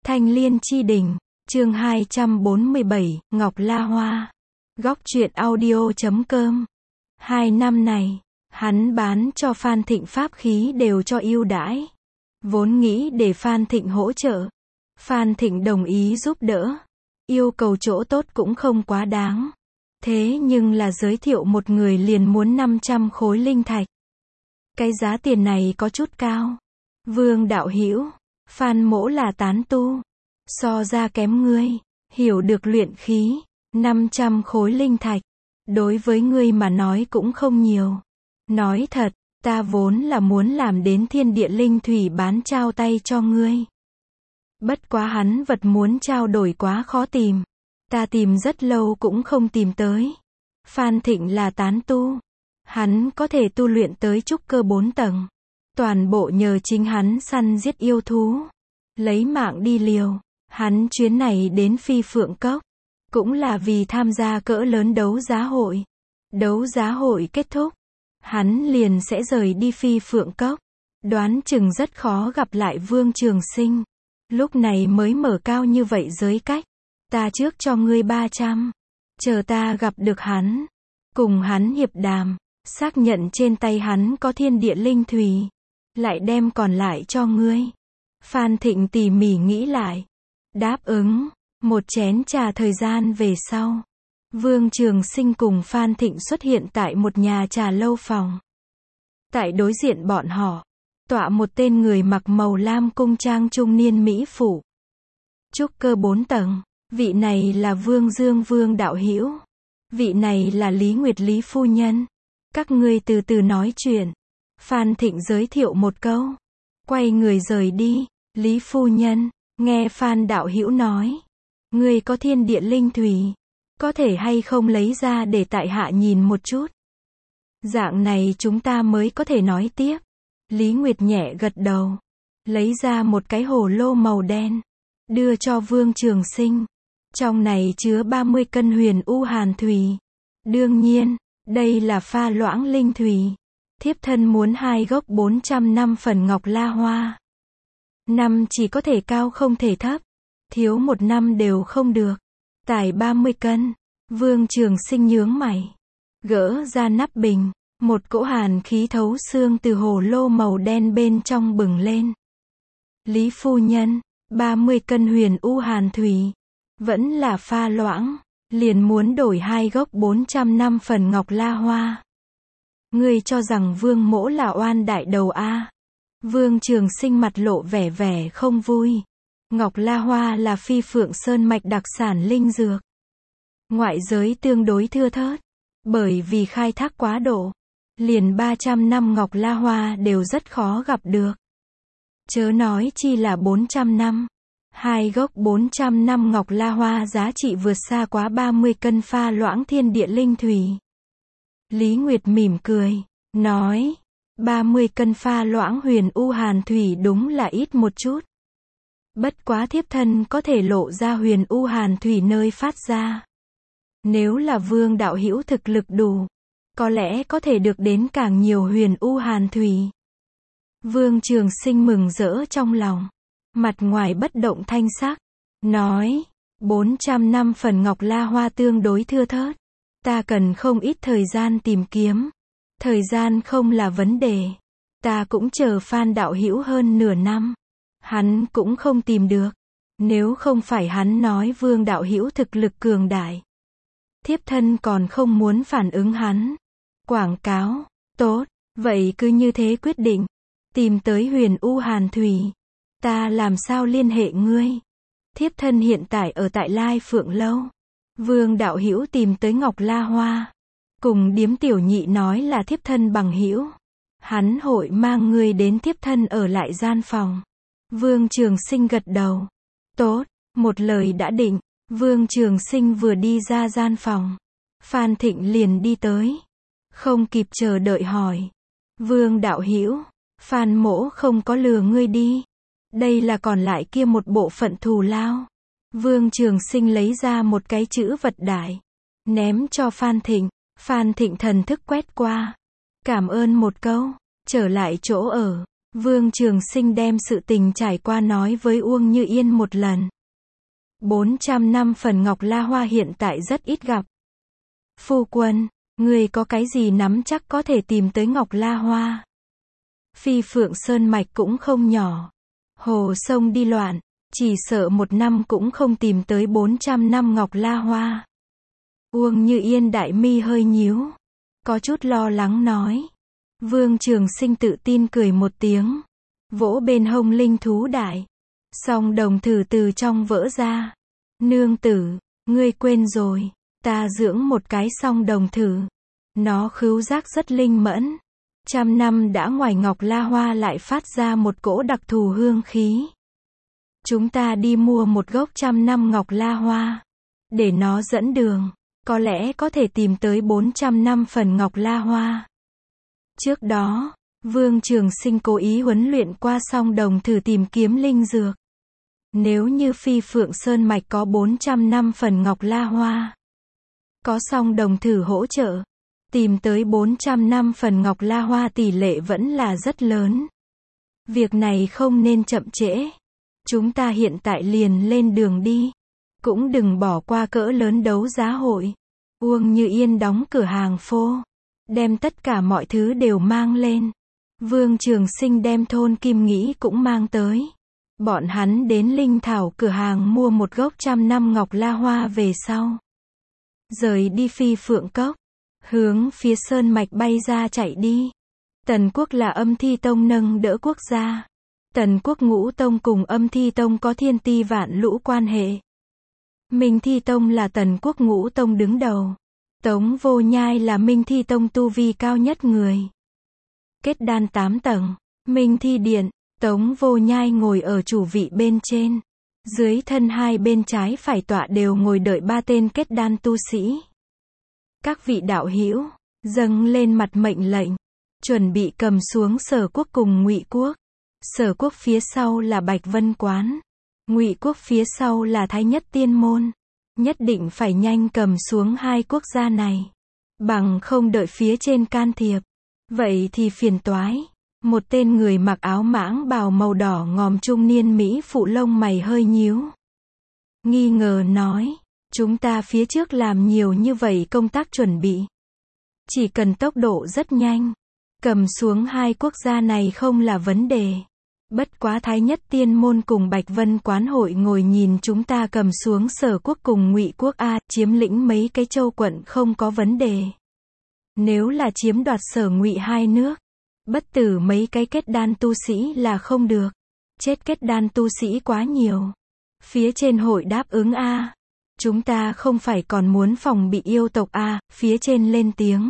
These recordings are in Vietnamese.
Thanh Liên Chi Đình, chương 247, Ngọc La Hoa. Góc truyện audio.com. 2 năm này, hắn bán cho Phan Thịnh pháp khí đều cho ưu đãi. Vốn nghĩ để Phan Thịnh hỗ trợ. Phan Thịnh đồng ý giúp đỡ. Yêu cầu chỗ tốt cũng không quá đáng. Thế nhưng là giới thiệu một người liền muốn 500 khối linh thạch. Cái giá tiền này có chút cao. Vương đạo hữu, Phan mỗ là tán tu. So ra kém ngươi. Hiểu được luyện khí. 500 khối linh thạch. Đối với ngươi mà nói cũng không nhiều. Nói thật, ta vốn là muốn làm đến thiên địa linh thủy bán trao tay cho ngươi. Bất quá hắn vật muốn trao đổi quá khó tìm. Ta tìm rất lâu cũng không tìm tới. Phan Thịnh là tán tu. Hắn có thể tu luyện tới trúc cơ 4 tầng. Toàn bộ nhờ chính hắn săn giết yêu thú. Lấy mạng đi liều. Hắn chuyến này đến Phi Phượng Cốc. Cũng là vì tham gia cỡ lớn đấu giá hội. Đấu giá hội kết thúc. Hắn liền sẽ rời đi Phi Phượng Cốc. Đoán chừng rất khó gặp lại Vương Trường Sinh. Lúc này mới mở cao như vậy giới cách. Ta trước cho ngươi 300. Chờ ta gặp được hắn. Cùng hắn hiệp đàm. Xác nhận trên tay hắn có thiên địa linh thủy. Lại đem còn lại cho ngươi. Phan Thịnh tỉ mỉ nghĩ lại. Đáp ứng. Một chén trà thời gian về sau. Vương Trường Sinh cùng Phan Thịnh xuất hiện tại một nhà trà lâu phòng. Tại đối diện bọn họ. Tọa một tên người mặc màu lam cung trang trung niên mỹ phụ. Trúc cơ 4 tầng. Vị này là Vương Dương Vương đạo hữu. Vị này là Lý Nguyệt Lý phu nhân. Các ngươi từ từ nói chuyện. Phan Thịnh giới thiệu một câu. Quay người rời đi. Lý phu nhân, nghe Phan đạo hữu nói. Ngươi có thiên địa linh thủy. Có thể hay không lấy ra để tại hạ nhìn một chút. Dạng này chúng ta mới có thể nói tiếp. Lý Nguyệt nhẹ gật đầu. Lấy ra một cái hồ lô màu đen. Đưa cho Vương Trường Sinh. Trong này chứa 30 cân huyền u hàn thủy. Đương nhiên, đây là pha loãng linh thủy. Thiếp thân muốn 2 gốc 400 năm phần Ngọc La Hoa. Năm chỉ có thể cao không thể thấp. Thiếu 1 năm đều không được. Tải 30 cân. Vương Trường Sinh nhướng mày. Gỡ ra nắp bình. Một cỗ hàn khí thấu xương từ hồ lô màu đen bên trong bừng lên. Lý phu nhân, 30 cân huyền u hàn thủy. Vẫn là pha loãng. Liền muốn đổi 2 gốc 400 năm phần Ngọc La Hoa. Ngươi cho rằng Vương mỗ là oan đại đầu a? Vương Trường Sinh mặt lộ vẻ không vui. Ngọc La Hoa là Phi Phượng Sơn mạch đặc sản linh dược. Ngoại giới tương đối thưa thớt. Bởi vì khai thác quá độ. Liền 300 năm Ngọc La Hoa đều rất khó gặp được. Chớ nói chi là 400 năm. 2 gốc 400 năm Ngọc La Hoa giá trị vượt xa quá 30 cân pha loãng thiên địa linh thủy. Lý Nguyệt mỉm cười, nói, 30 cân pha loãng huyền u hàn thủy đúng là ít một chút. Bất quá thiếp thân có thể lộ ra huyền u hàn thủy nơi phát ra. Nếu là Vương đạo hữu thực lực đủ, có lẽ có thể được đến càng nhiều huyền u hàn thủy. Vương Trường Sinh mừng rỡ trong lòng. Mặt ngoài bất động thanh sắc. Nói, 400 năm phần Ngọc La Hoa tương đối thưa thớt. Ta cần không ít thời gian tìm kiếm. Thời gian không là vấn đề. Ta cũng chờ Phan đạo hữu hơn nửa năm. Hắn cũng không tìm được. Nếu không phải hắn nói Vương đạo hữu thực lực cường đại. Thiếp thân còn không muốn phản ứng hắn. Quảng cáo, tốt, vậy cứ như thế quyết định. Tìm tới huyền u hàn thủy. Ta làm sao liên hệ ngươi? Thiếp thân hiện tại ở tại Lai Phượng Lâu. Vương đạo hữu tìm tới Ngọc La Hoa. Cùng điếm tiểu nhị nói là thiếp thân bằng hữu. Hắn hội mang ngươi đến thiếp thân ở lại gian phòng. Vương Trường Sinh gật đầu. Tốt, một lời đã định. Vương Trường Sinh vừa đi ra gian phòng. Phan Thịnh liền đi tới. Không kịp chờ đợi hỏi. Vương đạo hữu, Phan mỗ không có lừa ngươi đi. Đây là còn lại kia một bộ phận thù lao. Vương Trường Sinh lấy ra một cái chữ vật đại. Ném cho Phan Thịnh. Phan Thịnh thần thức quét qua. Cảm ơn một câu. Trở lại chỗ ở. Vương Trường Sinh đem sự tình trải qua nói với Uông Như Yên một lần. 400 năm phần Ngọc La Hoa hiện tại rất ít gặp. Phu quân, người có cái gì nắm chắc có thể tìm tới Ngọc La Hoa? Phi Phượng Sơn Mạch cũng không nhỏ. Hồ sông đi loạn, chỉ sợ một năm cũng không tìm tới 400 năm Ngọc La Hoa. Uông Như Yên đại mi hơi nhíu, có chút lo lắng nói. Vương Trường Sinh tự tin cười một tiếng, vỗ bên hông linh thú đại. Song đồng thử từ trong vỡ ra. Nương tử, ngươi quên rồi, ta dưỡng một cái song đồng thử. Nó khứu giác rất linh mẫn. 100 năm đã ngoài Ngọc La Hoa lại phát ra một cỗ đặc thù hương khí. Chúng ta đi mua một gốc 100 năm Ngọc La Hoa, để nó dẫn đường, có lẽ có thể tìm tới 400 năm phần Ngọc La Hoa. Trước đó, Vương Trường Sinh cố ý huấn luyện qua song đồng thử tìm kiếm linh dược. Nếu như Phi Phượng Sơn Mạch có 400 năm phần Ngọc La Hoa, có song đồng thử hỗ trợ, tìm tới 400 năm phần Ngọc La Hoa tỷ lệ vẫn là rất lớn. Việc này không nên chậm trễ. Chúng ta hiện tại liền lên đường đi. Cũng đừng bỏ qua cỡ lớn đấu giá hội. Uông Như Yên đóng cửa hàng phô, đem tất cả mọi thứ đều mang lên. Vương Trường Sinh đem thôn Kim Nghĩ cũng mang tới. Bọn hắn đến linh thảo cửa hàng mua một gốc 100 năm Ngọc La Hoa về sau. Rời đi Phi Phượng Cốc, hướng phía Sơn Mạch bay ra chạy đi. Tần Quốc là Âm Thi Tông nâng đỡ quốc gia. Tần Quốc Ngũ Tông cùng Âm Thi Tông có thiên ti vạn lũ quan hệ. Minh Thi Tông là Tần Quốc Ngũ Tông đứng đầu. Tống Vô Nhai là Minh Thi Tông tu vi cao nhất người. Kết đan 8 tầng. Minh Thi Điện, Tống Vô Nhai ngồi ở chủ vị bên trên. Dưới thân hai bên trái phải tọa đều ngồi đợi 3 tên kết đan tu sĩ. Các vị đạo hữu, dâng lên mặt mệnh lệnh, chuẩn bị cầm xuống Sở Quốc cùng Ngụy Quốc. Sở Quốc phía sau là Bạch Vân Quán, Ngụy Quốc phía sau là Thái Nhất Tiên Môn. Nhất định phải nhanh cầm xuống hai quốc gia này, bằng không đợi phía trên can thiệp, vậy thì phiền toái. Một tên người mặc áo mãng bào màu đỏ ngòm trung niên Mỹ phụ lông mày hơi nhíu, nghi ngờ nói, chúng ta phía trước làm nhiều như vậy công tác chuẩn bị, chỉ cần tốc độ rất nhanh, cầm xuống hai quốc gia này không là vấn đề. Bất quá Thái Nhất Tiên Môn cùng Bạch Vân Quán hội ngồi nhìn chúng ta cầm xuống Sở Quốc cùng Ngụy Quốc chiếm lĩnh mấy cái châu quận không có vấn đề. Nếu là chiếm đoạt Sở Ngụy hai nước, bất tử mấy cái kết đan tu sĩ là không được. Chết kết đan tu sĩ quá nhiều. Phía trên hội đáp ứng chúng ta không phải còn muốn phòng bị yêu tộc phía trên lên tiếng.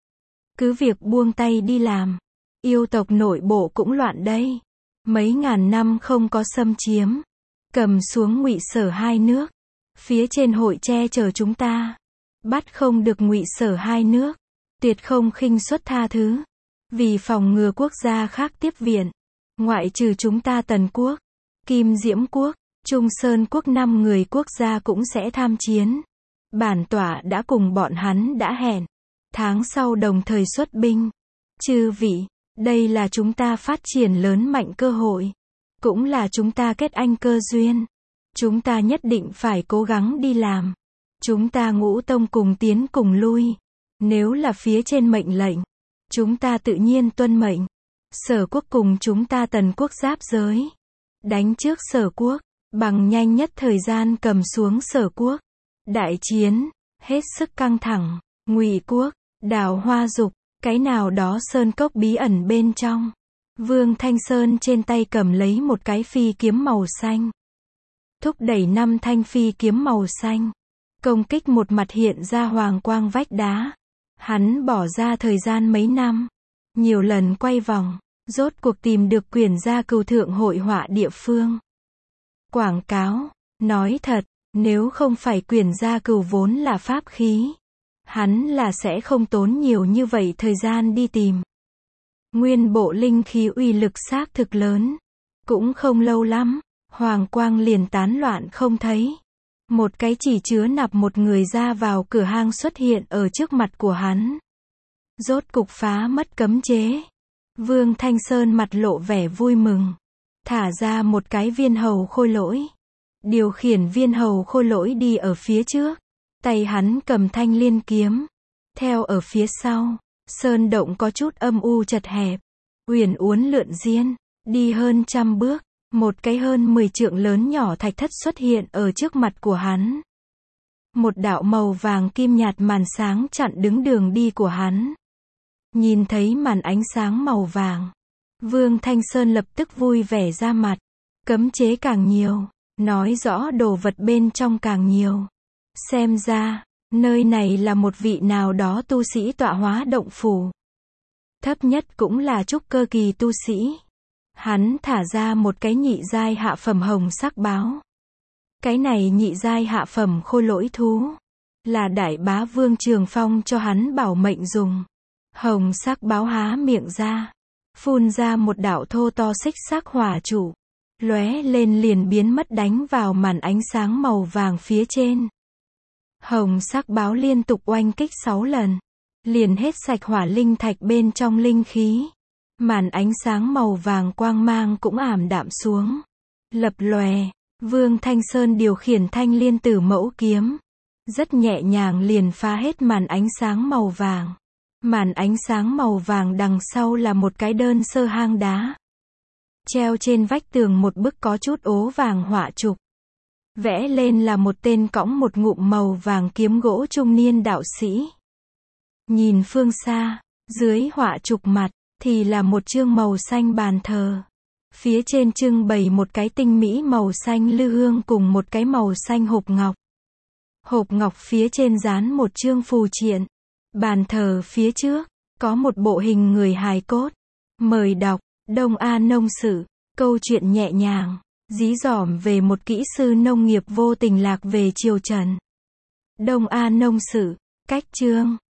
Cứ việc buông tay đi làm. Yêu tộc nội bộ cũng loạn đây. Mấy ngàn năm không có xâm chiếm, cầm xuống Ngụy Sở hai nước, phía trên hội che chở chúng ta, bắt không được Ngụy Sở hai nước, tuyệt không khinh suất tha thứ, vì phòng ngừa quốc gia khác tiếp viện, ngoại trừ chúng ta Tần Quốc, Kim Diễm Quốc, Trung Sơn Quốc 5 người quốc gia cũng sẽ tham chiến. Bản tọa đã cùng bọn hắn đã hẹn, tháng sau đồng thời xuất binh. Chư vị, đây là chúng ta phát triển lớn mạnh cơ hội, cũng là chúng ta kết anh cơ duyên. Chúng ta nhất định phải cố gắng đi làm. Chúng ta Ngũ Tông cùng tiến cùng lui. Nếu là phía trên mệnh lệnh, chúng ta tự nhiên tuân mệnh. Sở Quốc cùng chúng ta Tần Quốc giáp giới, đánh trước Sở Quốc, bằng nhanh nhất thời gian cầm xuống Sở Quốc. Đại chiến hết sức căng thẳng. Ngụy Quốc, đào Hoa Dục, cái nào đó sơn cốc bí ẩn bên trong. Vương Thanh Sơn trên tay cầm lấy một cái phi kiếm màu xanh. Thúc đẩy 5 thanh phi kiếm màu xanh. Công kích một mặt hiện ra hoàng quang vách đá. Hắn bỏ ra thời gian mấy năm, nhiều lần quay vòng, rốt cuộc tìm được quyển gia cừu thượng hội họa địa phương. Quảng cáo, nói thật, nếu không phải quyển gia cừu vốn là pháp khí, hắn là sẽ không tốn nhiều như vậy thời gian đi tìm. Nguyên bộ linh khí uy lực xác thực lớn. Cũng không lâu lắm, hoàng quang liền tán loạn không thấy. Một cái chỉ chứa nạp một người ra vào cửa hang xuất hiện ở trước mặt của hắn. Rốt cục phá mất cấm chế. Vương Thanh Sơn mặt lộ vẻ vui mừng. Thả ra một cái viên hầu khôi lỗi. Điều khiển viên hầu khôi lỗi đi ở phía trước. Tay hắn cầm thanh liên kiếm. Theo ở phía sau. Sơn động có chút âm u chật hẹp. Uyển uốn lượn diên. Đi hơn 100 bước. Một cái hơn 10 trượng lớn nhỏ thạch thất xuất hiện ở trước mặt của hắn. Một đạo màu vàng kim nhạt màn sáng chặn đứng đường đi của hắn. Nhìn thấy màn ánh sáng màu vàng. Vương Thanh Sơn lập tức vui vẻ ra mặt. Cấm chế càng nhiều. Nói rõ đồ vật bên trong càng nhiều. Xem ra, nơi này là một vị nào đó tu sĩ tọa hóa động phủ. Thấp nhất cũng là trúc cơ kỳ tu sĩ. Hắn thả ra một cái nhị giai hạ phẩm hồng sắc báo. Cái này nhị giai hạ phẩm khôi lỗi thú. Là đại bá Vương Trường Phong cho hắn bảo mệnh dùng. Hồng sắc báo há miệng ra. Phun ra một đạo thô to xích sắc hỏa trụ. Lóe lên liền biến mất đánh vào màn ánh sáng màu vàng phía trên. Hồng sắc báo liên tục oanh kích 6 lần. Liền hết sạch hỏa linh thạch bên trong linh khí. Màn ánh sáng màu vàng quang mang cũng ảm đạm xuống. Lập lòe, Vương Thanh Sơn điều khiển thanh liên tử mẫu kiếm. Rất nhẹ nhàng liền phá hết màn ánh sáng màu vàng. Màn ánh sáng màu vàng đằng sau là một cái đơn sơ hang đá. Treo trên vách tường một bức có chút ố vàng họa trục. Vẽ lên là một tên cõng một ngụm màu vàng kiếm gỗ trung niên đạo sĩ. Nhìn phương xa, dưới họa trục mặt, thì là một chương màu xanh bàn thờ. Phía trên trưng bày một cái tinh mỹ màu xanh lư hương cùng một cái màu xanh hộp ngọc. Hộp ngọc phía trên dán một chương phù triện. Bàn thờ phía trước, có một bộ hình người hài cốt. Mời đọc, Đông A Nông Sự, câu chuyện nhẹ nhàng, dí dỏm về một kỹ sư nông nghiệp vô tình lạc về triều Trần. Đông A Nông Sự, cách chương.